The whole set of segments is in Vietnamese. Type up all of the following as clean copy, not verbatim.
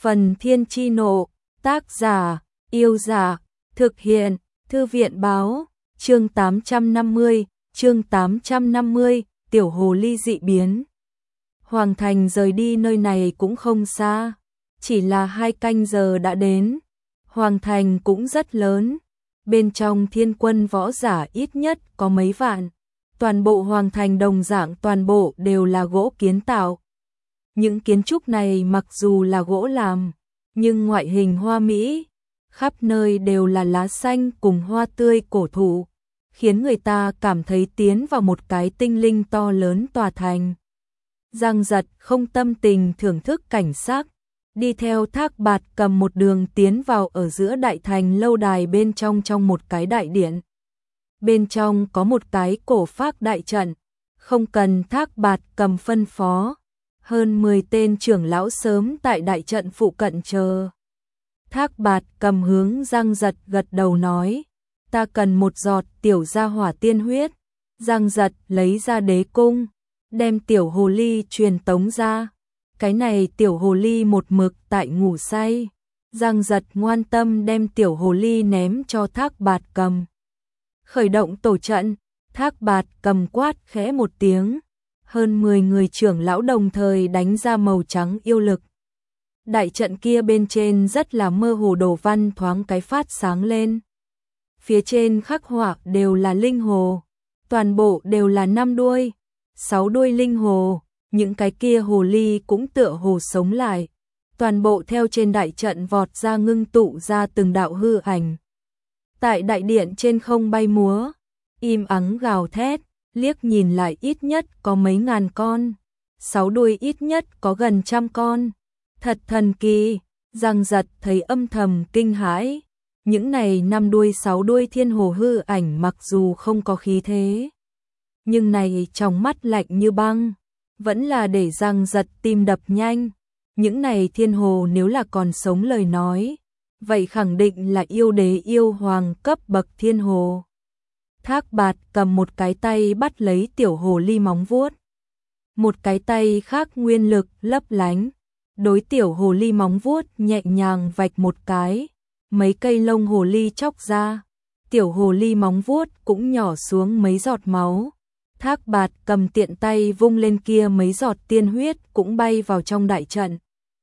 Phần Thiên Chi Nộ, tác giả, Yêu Giả, thực hiện, Thư viện Báo, chương 850, Tiểu Hồ Ly dị biến. Hoàng Thành rời đi nơi này cũng không xa, chỉ là 2 canh giờ đã đến. Hoàng Thành cũng rất lớn, bên trong thiên quân võ giả ít nhất có mấy vạn. Toàn bộ Hoàng Thành đồng dạng toàn bộ đều là gỗ kiến tạo. Những kiến trúc này mặc dù là gỗ làm, nhưng ngoại hình hoa mỹ, khắp nơi đều là lá xanh cùng hoa tươi cổ thụ, khiến người ta cảm thấy tiến vào một cái tinh linh to lớn tòa thành. Giang Giật không tâm tình thưởng thức cảnh sắc, đi theo Thác Bạt Cầm một đường tiến vào ở giữa đại thành lâu đài bên trong một cái đại điện. Bên trong có một cái cổ phác đại trận, không cần Thác Bạt Cầm phân phó. Hơn 10 tên trưởng lão sớm tại đại trận phụ cận chờ. Thác Bạt Cầm hướng Giang Giật gật đầu nói, ta cần một giọt tiểu gia hỏa tiên huyết. Giang Giật lấy ra đế cung, đem tiểu hồ ly truyền tống ra. Cái này tiểu hồ ly một mực tại ngủ say. Giang Giật ngoan tâm đem tiểu hồ ly ném cho Thác Bạt Cầm. Khởi động tổ trận, Thác Bạt Cầm quát khẽ một tiếng. Hơn 10 người trưởng lão đồng thời đánh ra màu trắng yêu lực. Đại trận kia bên trên rất là mơ hồ đồ văn thoáng cái phát sáng lên. Phía trên khắc họa đều là linh hồ, toàn bộ đều là 5 đuôi, 6 đuôi linh hồ, những cái kia hồ ly cũng tựa hồ sống lại. Toàn bộ theo trên đại trận vọt ra ngưng tụ ra từng đạo hư ảnh. Tại đại điện trên không bay múa, im ắng gào thét. Liếc nhìn lại ít nhất có mấy ngàn con, 6 đuôi ít nhất có gần 100 con. Thật thần kỳ, Giang Giật thấy âm thầm kinh hãi. Những này 5 đuôi 6 đuôi thiên hồ hư ảnh mặc dù không có khí thế, nhưng này trong mắt lạnh như băng, vẫn là để Giang Giật tim đập nhanh. Những này thiên hồ nếu là còn sống lời nói, vậy khẳng định là yêu đế yêu hoàng cấp bậc thiên hồ. Thác Bạt Cầm một cái tay bắt lấy tiểu hồ ly móng vuốt, một cái tay khác nguyên lực lấp lánh, đối tiểu hồ ly móng vuốt nhẹ nhàng vạch một cái, mấy cây lông hồ ly chóc ra, tiểu hồ ly móng vuốt cũng nhỏ xuống mấy giọt máu. Thác Bạt Cầm tiện tay vung lên kia mấy giọt tiên huyết cũng bay vào trong đại trận.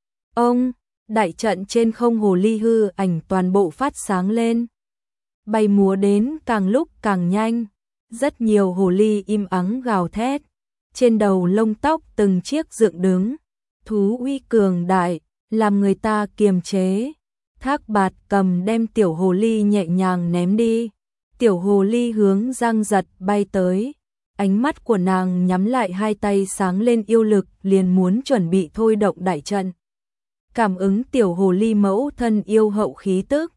Đại trận trên không hồ ly hư ảnh toàn bộ phát sáng lên, bay múa đến càng lúc càng nhanh. Rất nhiều hồ ly im ắng gào thét, trên đầu lông tóc từng chiếc dựng đứng, thú uy cường đại, làm người ta kiềm chế. Thác Bạt Cầm đem tiểu hồ ly nhẹ nhàng ném đi, tiểu hồ ly hướng Giang Giật bay tới, ánh mắt của nàng nhắm lại, 2 tay sáng lên yêu lực, liền muốn chuẩn bị thôi động đại trận. Cảm ứng tiểu hồ ly mẫu thân yêu hậu khí tức.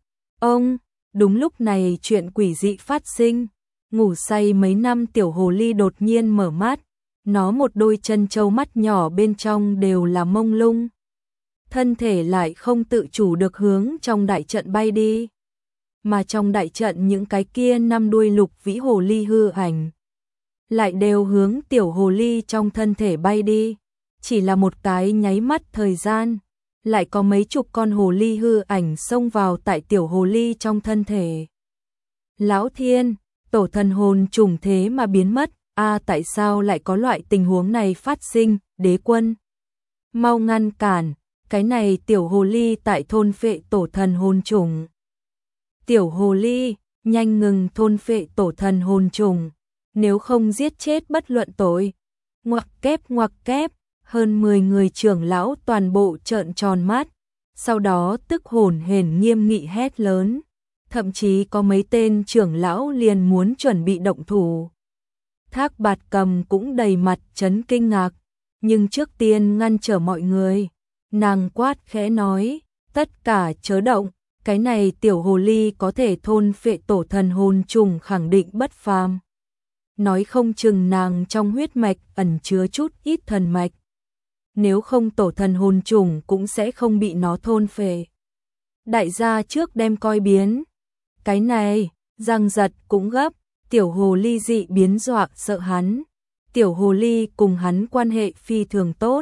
Đúng lúc này chuyện quỷ dị phát sinh, ngủ say mấy năm tiểu hồ ly đột nhiên mở mắt, nó một đôi chân trâu mắt nhỏ bên trong đều là mông lung. Thân thể lại không tự chủ được hướng trong đại trận bay đi, mà trong đại trận những cái kia 5 đuôi lục vĩ hồ ly hư ảnh lại đều hướng tiểu hồ ly trong thân thể bay đi. Chỉ là một cái nháy mắt thời gian, lại có mấy chục con hồ ly hư ảnh xông vào tại tiểu hồ ly trong thân thể. Lão Thiên, tổ thần hồn trùng thế mà biến mất, tại sao lại có loại tình huống này phát sinh? Đế quân, mau ngăn cản, cái này tiểu hồ ly tại thôn phệ tổ thần hồn trùng. Tiểu hồ ly, nhanh ngừng thôn phệ tổ thần hồn trùng, nếu không giết chết bất luận tội. Ngoặc kép. Hơn 10 người trưởng lão toàn bộ trợn tròn mắt, sau đó tức hổn hển nghiêm nghị hét lớn, thậm chí có mấy tên trưởng lão liền muốn chuẩn bị động thủ. Thác Bạt Cầm cũng đầy mặt chấn kinh ngạc, nhưng trước tiên ngăn trở mọi người, nàng quát khẽ nói, tất cả chớ động, cái này tiểu hồ ly có thể thôn phệ tổ thần hồn trùng khẳng định bất phàm. Nói không chừng nàng trong huyết mạch ẩn chứa chút ít thần mạch, nếu không tổ thần hồn trùng cũng sẽ không bị nó thôn phệ. Đại gia trước đem coi biến. Cái này, Giang Giật cũng gấp, tiểu hồ ly dị biến dọa sợ hắn. Tiểu hồ ly cùng hắn quan hệ phi thường tốt,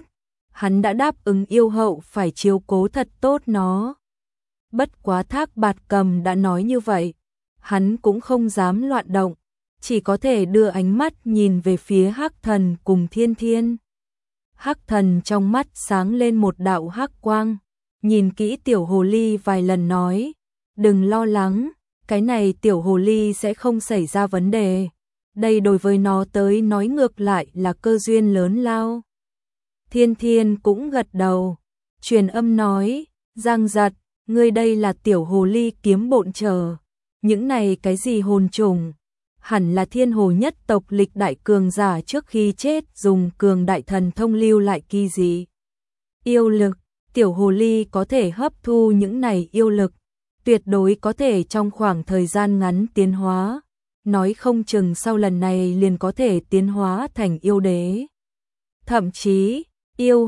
hắn đã đáp ứng yêu hậu phải chiếu cố thật tốt nó. Bất quá Thác Bạt Cầm đã nói như vậy, hắn cũng không dám loạn động, chỉ có thể đưa ánh mắt nhìn về phía Hắc Thần cùng Thiên Thiên. Hắc Thần trong mắt sáng lên một đạo hắc quang, nhìn kỹ tiểu hồ ly vài lần nói, đừng lo lắng, cái này tiểu hồ ly sẽ không xảy ra vấn đề. Đây đối với nó tới nói ngược lại là cơ duyên lớn lao. Thiên Thiên cũng gật đầu, truyền âm nói, Giang Giật, ngươi đây là tiểu hồ ly kiếm bộn chờ, những này cái gì hồn trùng, hẳn là thiên hồ nhất tộc lịch đại cường giả trước khi chết dùng cường đại thần thông lưu lại kỳ gì. Yêu lực, tiểu hồ ly có thể hấp thu những này yêu lực, tuyệt đối có thể trong khoảng thời gian ngắn tiến hóa, nói không chừng sau lần này liền có thể tiến hóa thành yêu đế. Thậm chí, yêu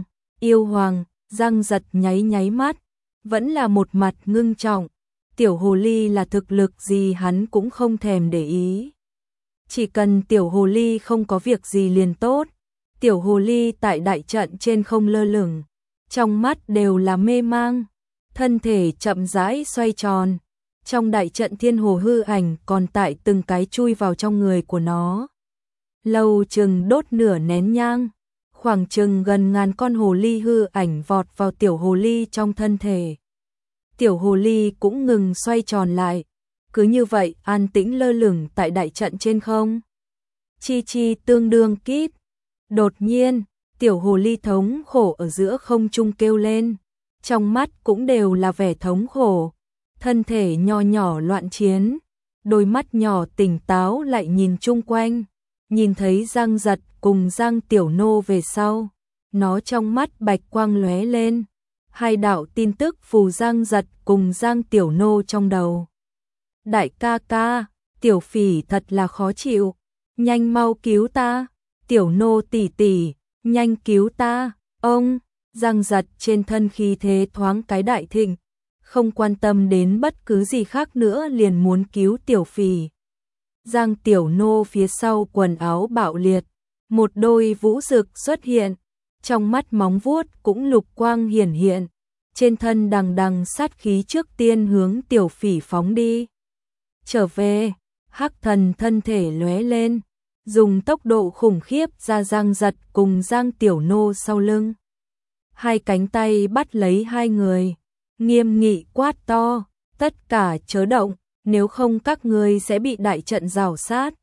hoàng, Giang Giật nháy nháy mắt, vẫn là một mặt ngưng trọng, tiểu hồ ly là thực lực gì hắn cũng không thèm để ý. Chỉ cần tiểu hồ ly không có việc gì liền tốt, tiểu hồ ly tại đại trận trên không lơ lửng, trong mắt đều là mê mang, thân thể chậm rãi xoay tròn, trong đại trận thiên hồ hư ảnh còn tại từng cái chui vào trong người của nó. Lâu chừng đốt nửa nén nhang, khoảng chừng gần ngàn con hồ ly hư ảnh vọt vào tiểu hồ ly trong thân thể. Tiểu hồ ly cũng ngừng xoay tròn lại, cứ như vậy an tĩnh lơ lửng tại đại trận trên không. Chi chi tương đương kít. Đột nhiên, tiểu hồ ly thống khổ ở giữa không trung kêu lên, trong mắt cũng đều là vẻ thống khổ, thân thể nho nhỏ loạn chiến, đôi mắt nhỏ tỉnh táo lại nhìn chung quanh, nhìn thấy Giang Giật cùng Giang Tiểu Nô về sau, nó trong mắt bạch quang lóe lên, hai đạo tin tức phù Giang Giật cùng Giang Tiểu Nô trong đầu. Đại ca ca, tiểu phỉ thật là khó chịu, nhanh mau cứu ta, Tiểu Nô tỷ tỷ, nhanh cứu ta, ông. Giang Giật trên thân khí thế thoáng cái đại thịnh, không quan tâm đến bất cứ gì khác nữa liền muốn cứu tiểu phỉ. Giang Tiểu Nô phía sau quần áo bạo liệt, một đôi vũ rực xuất hiện, trong mắt móng vuốt cũng lục quang hiển hiện, trên thân đằng đằng sát khí trước tiên hướng tiểu phỉ phóng đi. Trở về, Hắc Thần thân thể lóe lên, dùng tốc độ khủng khiếp ra Giang Giật cùng Giang Tiểu Nô sau lưng. Hai cánh tay bắt lấy hai người, nghiêm nghị quát to, tất cả chớ động, nếu không các ngươi sẽ bị đại trận rào sát.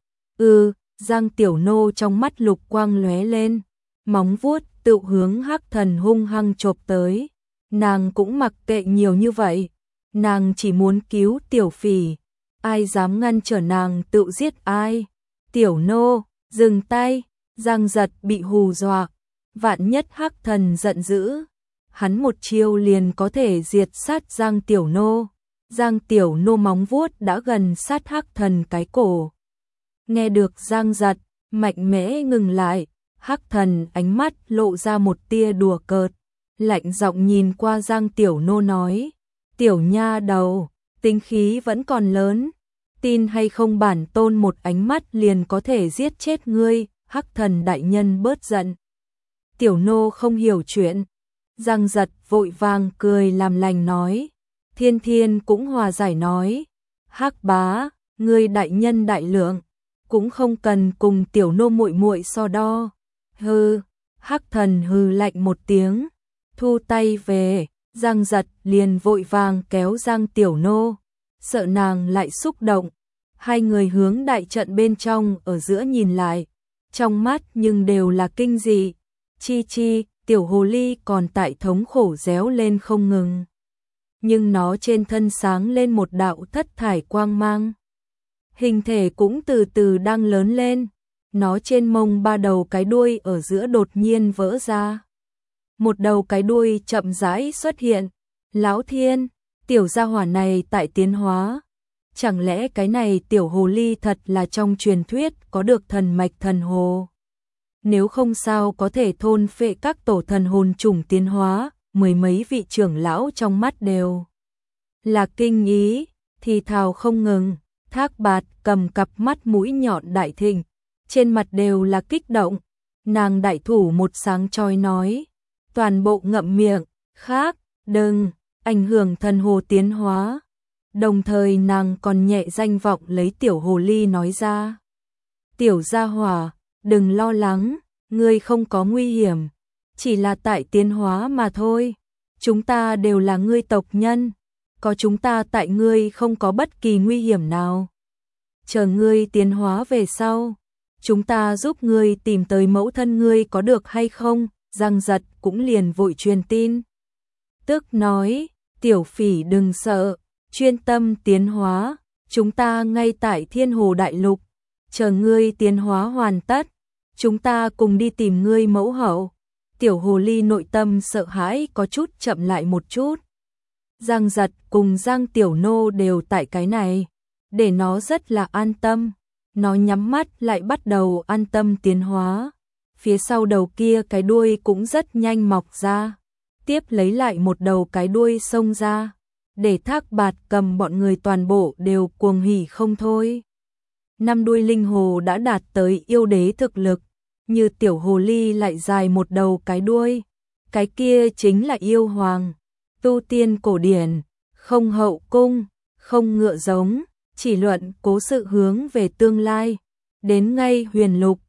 Giang Tiểu Nô trong mắt lục quang lóe lên, móng vuốt tự hướng Hắc Thần hung hăng chộp tới. Nàng cũng mặc kệ nhiều như vậy, nàng chỉ muốn cứu tiểu phỉ, ai dám ngăn trở nàng tự giết ai. Tiểu Nô, dừng tay, Giang Giật bị hù dọa, vạn nhất Hắc Thần giận dữ, hắn một chiêu liền có thể diệt sát Giang Tiểu Nô. Giang Tiểu Nô móng vuốt đã gần sát Hắc Thần cái cổ. Nghe được Giang Giật, mạnh mẽ ngừng lại, Hắc Thần ánh mắt lộ ra một tia đùa cợt, lạnh giọng nhìn qua Giang Tiểu Nô nói, tiểu nha đầu, tính khí vẫn còn lớn, tin hay không bản tôn một ánh mắt liền có thể giết chết ngươi. Hắc Thần đại nhân bớt giận. Tiểu Nô không hiểu chuyện. Giang Giật vội vàng cười làm lành nói, Thiên Thiên cũng hòa giải nói, Hắc bá, ngươi đại nhân đại lượng, cũng không cần cùng Tiểu Nô muội muội so đo. Hừ. Hắc Thần hừ lạnh một tiếng, thu tay về. Giang Giật liền vội vàng kéo Giang Tiểu Nô, sợ nàng lại xúc động. Hai người hướng đại trận bên trong ở giữa nhìn lại, trong mắt nhưng đều là kinh dị. Chi chi, tiểu hồ ly còn tại thống khổ réo lên không ngừng, nhưng nó trên thân sáng lên một đạo thất thải quang mang, hình thể cũng từ từ đang lớn lên. Nó trên mông ba đầu cái đuôi ở giữa đột nhiên vỡ ra, một đầu cái đuôi chậm rãi xuất hiện. Lão Thiên, tiểu gia hỏa này tại tiến hóa, chẳng lẽ cái này tiểu hồ ly thật là trong truyền thuyết có được thần mạch thần hồ? Nếu không sao có thể thôn phệ các tổ thần hồn trùng tiến hóa. Mười mấy vị trưởng lão trong mắt đều là kinh ý, thì thào không ngừng. Thác Bạt cầm cặp mắt mũi nhọn đại thịnh, trên mặt đều là kích động. Nàng đại thủ một sáng chói nói, toàn bộ ngậm miệng, khác, đừng, ảnh hưởng thần hồ tiến hóa. Đồng thời nàng còn nhẹ danh vọng lấy tiểu hồ ly nói ra. Tiểu gia hỏa, đừng lo lắng, ngươi không có nguy hiểm, chỉ là tại tiến hóa mà thôi. Chúng ta đều là ngươi tộc nhân, có chúng ta tại ngươi không có bất kỳ nguy hiểm nào. Chờ ngươi tiến hóa về sau, chúng ta giúp ngươi tìm tới mẫu thân ngươi có được hay không? Giang Giật cũng liền vội truyền tin. Tức nói, tiểu phỉ đừng sợ, chuyên tâm tiến hóa, chúng ta ngay tại Thiên Hồ Đại Lục, chờ ngươi tiến hóa hoàn tất, chúng ta cùng đi tìm ngươi mẫu hậu. Tiểu hồ ly nội tâm sợ hãi có chút chậm lại một chút. Giang Giật cùng Giang Tiểu Nô đều tại cái này, để nó rất là an tâm. Nó nhắm mắt lại bắt đầu an tâm tiến hóa. Phía sau đầu kia cái đuôi cũng rất nhanh mọc ra, tiếp lấy lại một đầu cái đuôi xông ra, để Thác Bạt Cầm bọn người toàn bộ đều cuồng hỉ không thôi. Năm đuôi linh hồ đã đạt tới yêu đế thực lực, như tiểu hồ ly lại dài một đầu cái đuôi, cái kia chính là yêu hoàng. Tu tiên cổ điển, không hậu cung, không ngựa giống, chỉ luận cố sự hướng về tương lai, đến ngay huyền lục,